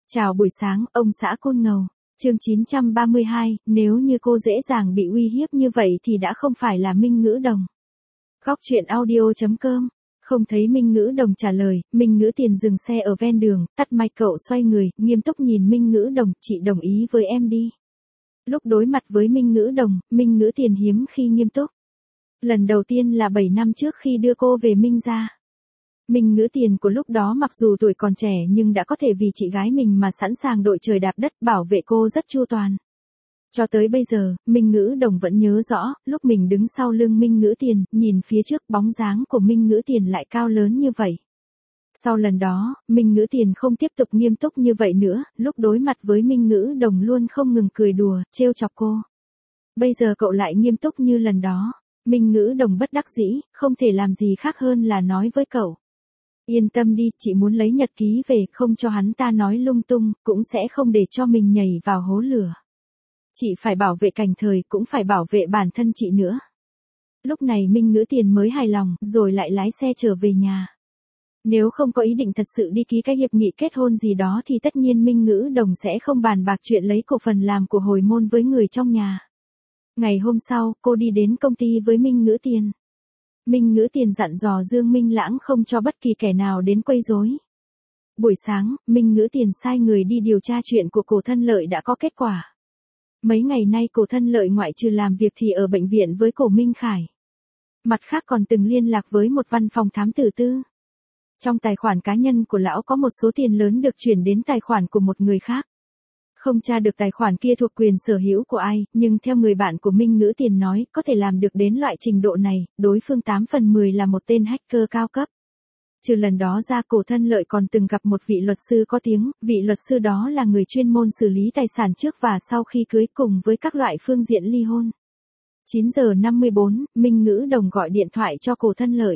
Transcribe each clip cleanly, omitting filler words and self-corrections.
Chào buổi sáng, ông xã Côn Ngầu. Chương 932, nếu như cô dễ dàng bị uy hiếp như vậy thì đã không phải là Minh Ngữ Đồng. Góc truyện audio.com. Không thấy Minh Ngữ Đồng trả lời, Minh Ngữ Tiền dừng xe ở ven đường, tắt mic cậu xoay người, nghiêm túc nhìn Minh Ngữ Đồng, chị đồng ý với em đi. Lúc đối mặt với Minh Ngữ Đồng, Minh Ngữ Tiền hiếm khi nghiêm túc. Lần đầu tiên là 7 năm trước khi đưa cô về Minh gia. Minh Ngữ Tiền của lúc đó mặc dù tuổi còn trẻ nhưng đã có thể vì chị gái mình mà sẵn sàng đội trời đạp đất bảo vệ cô rất chu toàn. Cho tới bây giờ, Minh Ngữ Đồng vẫn nhớ rõ, lúc mình đứng sau lưng Minh Ngữ Tiền, nhìn phía trước bóng dáng của Minh Ngữ Tiền lại cao lớn như vậy. Sau lần đó, Minh Ngữ Tiền không tiếp tục nghiêm túc như vậy nữa, lúc đối mặt với Minh Ngữ Đồng luôn không ngừng cười đùa, trêu chọc cô. Bây giờ cậu lại nghiêm túc như lần đó. Minh Ngữ Đồng bất đắc dĩ, không thể làm gì khác hơn là nói với cậu. Yên tâm đi, chị muốn lấy nhật ký về, không cho hắn ta nói lung tung, cũng sẽ không để cho mình nhảy vào hố lửa. Chị phải bảo vệ Cảnh Thời, cũng phải bảo vệ bản thân chị nữa. Lúc này Minh Ngữ Tiền mới hài lòng, rồi lại lái xe trở về nhà. Nếu không có ý định thật sự đi ký cái hiệp nghị kết hôn gì đó thì tất nhiên Minh Ngữ Đồng sẽ không bàn bạc chuyện lấy cổ phần làm của hồi môn với người trong nhà. Ngày hôm sau, cô đi đến công ty với Minh Ngữ Tiền. Minh Ngữ Tiền dặn dò Dương Minh Lãng không cho bất kỳ kẻ nào đến quấy rối. Buổi sáng, Minh Ngữ Tiền sai người đi điều tra chuyện của Cổ Thân Lợi đã có kết quả. Mấy ngày nay Cổ Thân Lợi ngoại trừ làm việc thì ở bệnh viện với Cổ Minh Khải. Mặt khác còn từng liên lạc với một văn phòng thám tử tư. Trong tài khoản cá nhân của lão có một số tiền lớn được chuyển đến tài khoản của một người khác. Không tra được tài khoản kia thuộc quyền sở hữu của ai, nhưng theo người bạn của Minh Ngữ Tiền nói, có thể làm được đến loại trình độ này, đối phương 8 phần 10 là một tên hacker cao cấp. Trừ lần đó ra Cổ Thân Lợi còn từng gặp một vị luật sư có tiếng, vị luật sư đó là người chuyên môn xử lý tài sản trước và sau khi cưới cùng với các loại phương diện ly hôn. 9 giờ 54, Minh Ngữ Đồng gọi điện thoại cho Cổ Thân Lợi.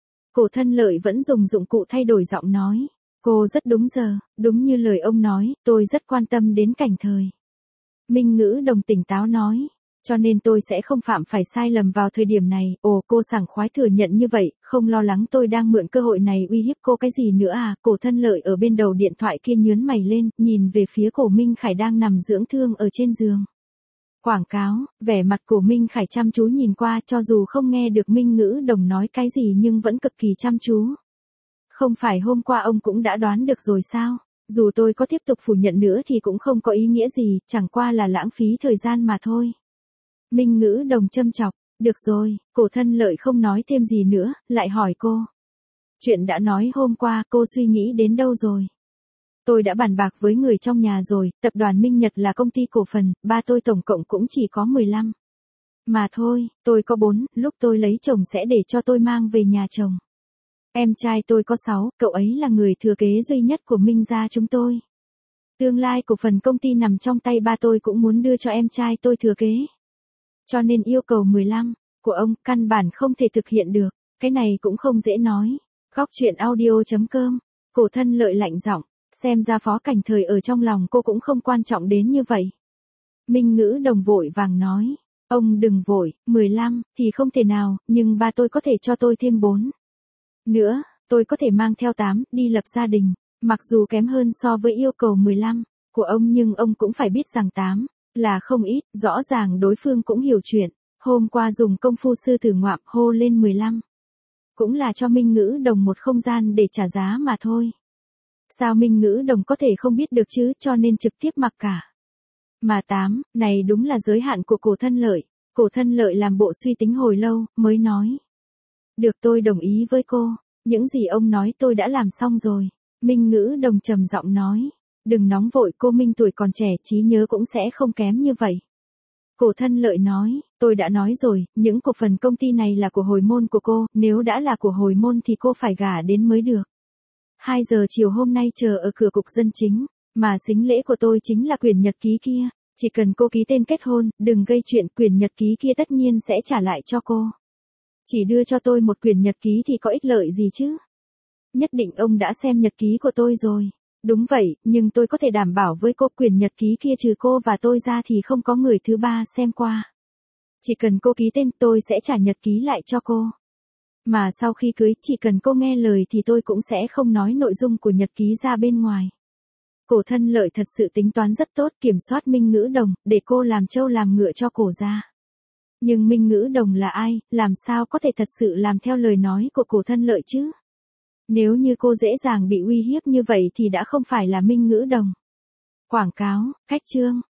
Cổ Thân Lợi vẫn dùng dụng cụ thay đổi giọng nói. Cô rất đúng giờ, đúng như lời ông nói, tôi rất quan tâm đến Cảnh Thời. Minh Ngữ Đồng tỉnh táo nói, cho nên tôi sẽ không phạm phải sai lầm vào thời điểm này. Ồ, cô sảng khoái thừa nhận như vậy, không lo lắng tôi đang mượn cơ hội này uy hiếp cô cái gì nữa à? Cổ Thân Lợi ở bên đầu điện thoại kia nhướng mày lên, nhìn về phía Cổ Minh Khải đang nằm dưỡng thương ở trên giường. Quảng cáo, vẻ mặt Cổ Minh Khải chăm chú nhìn qua, cho dù không nghe được Minh Ngữ Đồng nói cái gì nhưng vẫn cực kỳ chăm chú. Không phải hôm qua ông cũng đã đoán được rồi sao? Dù tôi có tiếp tục phủ nhận nữa thì cũng không có ý nghĩa gì, chẳng qua là lãng phí thời gian mà thôi. Minh Ngữ Đồng châm chọc, được rồi, Cổ Thân Lợi không nói thêm gì nữa, lại hỏi cô. Chuyện đã nói hôm qua, cô suy nghĩ đến đâu rồi? Tôi đã bàn bạc với người trong nhà rồi, tập đoàn Minh Nhật là công ty cổ phần, ba tôi tổng cộng cũng chỉ có 15. Mà thôi, tôi có 4, lúc tôi lấy chồng sẽ để cho tôi mang về nhà chồng. Em trai tôi có 6, cậu ấy là người thừa kế duy nhất của Minh gia chúng tôi. Tương lai cổ phần công ty nằm trong tay ba tôi cũng muốn đưa cho em trai tôi thừa kế. Cho nên yêu cầu 15 của ông căn bản không thể thực hiện được, cái này cũng không dễ nói. Góc truyện audio.com. Cổ Thân Lợi lạnh giọng, xem ra Phó Cảnh Thời ở trong lòng cô cũng không quan trọng đến như vậy. Minh Ngữ Đồng vội vàng nói, ông đừng vội, 15 thì không thể nào, nhưng ba tôi có thể cho tôi thêm 4. Nữa, tôi có thể mang theo 8, đi lập gia đình, mặc dù kém hơn so với yêu cầu 15 của ông nhưng ông cũng phải biết rằng 8 là không ít, rõ ràng đối phương cũng hiểu chuyện, hôm qua dùng công phu sư tử ngoạm hô lên 15. Cũng là cho Minh Ngữ Đồng một không gian để trả giá mà thôi. Sao Minh Ngữ Đồng có thể không biết được chứ, cho nên trực tiếp mặc cả. Mà 8, này đúng là giới hạn của Cổ Thân Lợi. Cổ Thân Lợi làm bộ suy tính hồi lâu, mới nói. Được, tôi đồng ý với cô, những gì ông nói tôi đã làm xong rồi. Minh Ngữ Đồng trầm giọng nói, đừng nóng vội, cô Minh tuổi còn trẻ, trí nhớ cũng sẽ không kém như vậy. Cổ Thân Lợi nói, tôi đã nói rồi, những cổ phần công ty này là của hồi môn của cô, nếu đã là của hồi môn thì cô phải gả đến mới được. 2 giờ chiều hôm nay chờ ở cửa cục dân chính, mà sính lễ của tôi chính là quyển nhật ký kia, chỉ cần cô ký tên kết hôn, đừng gây chuyện, quyển nhật ký kia tất nhiên sẽ trả lại cho cô. Chỉ đưa cho tôi một quyển nhật ký thì có ích lợi gì chứ? Nhất định ông đã xem nhật ký của tôi rồi. Đúng vậy, nhưng tôi có thể đảm bảo với cô quyển nhật ký kia trừ cô và tôi ra thì không có người thứ ba xem qua. Chỉ cần cô ký tên tôi sẽ trả nhật ký lại cho cô. Mà sau khi cưới chỉ cần cô nghe lời thì tôi cũng sẽ không nói nội dung của nhật ký ra bên ngoài. Cổ Thân Lợi thật sự tính toán rất tốt kiểm soát Minh Ngữ Đồng, để cô làm trâu làm ngựa cho cổ gia. Nhưng Minh Ngữ Đồng là ai, làm sao có thể thật sự làm theo lời nói của Cổ Thân Lợi chứ? Nếu như cô dễ dàng bị uy hiếp như vậy thì đã không phải là Minh Ngữ Đồng. Quảng cáo, khách chương.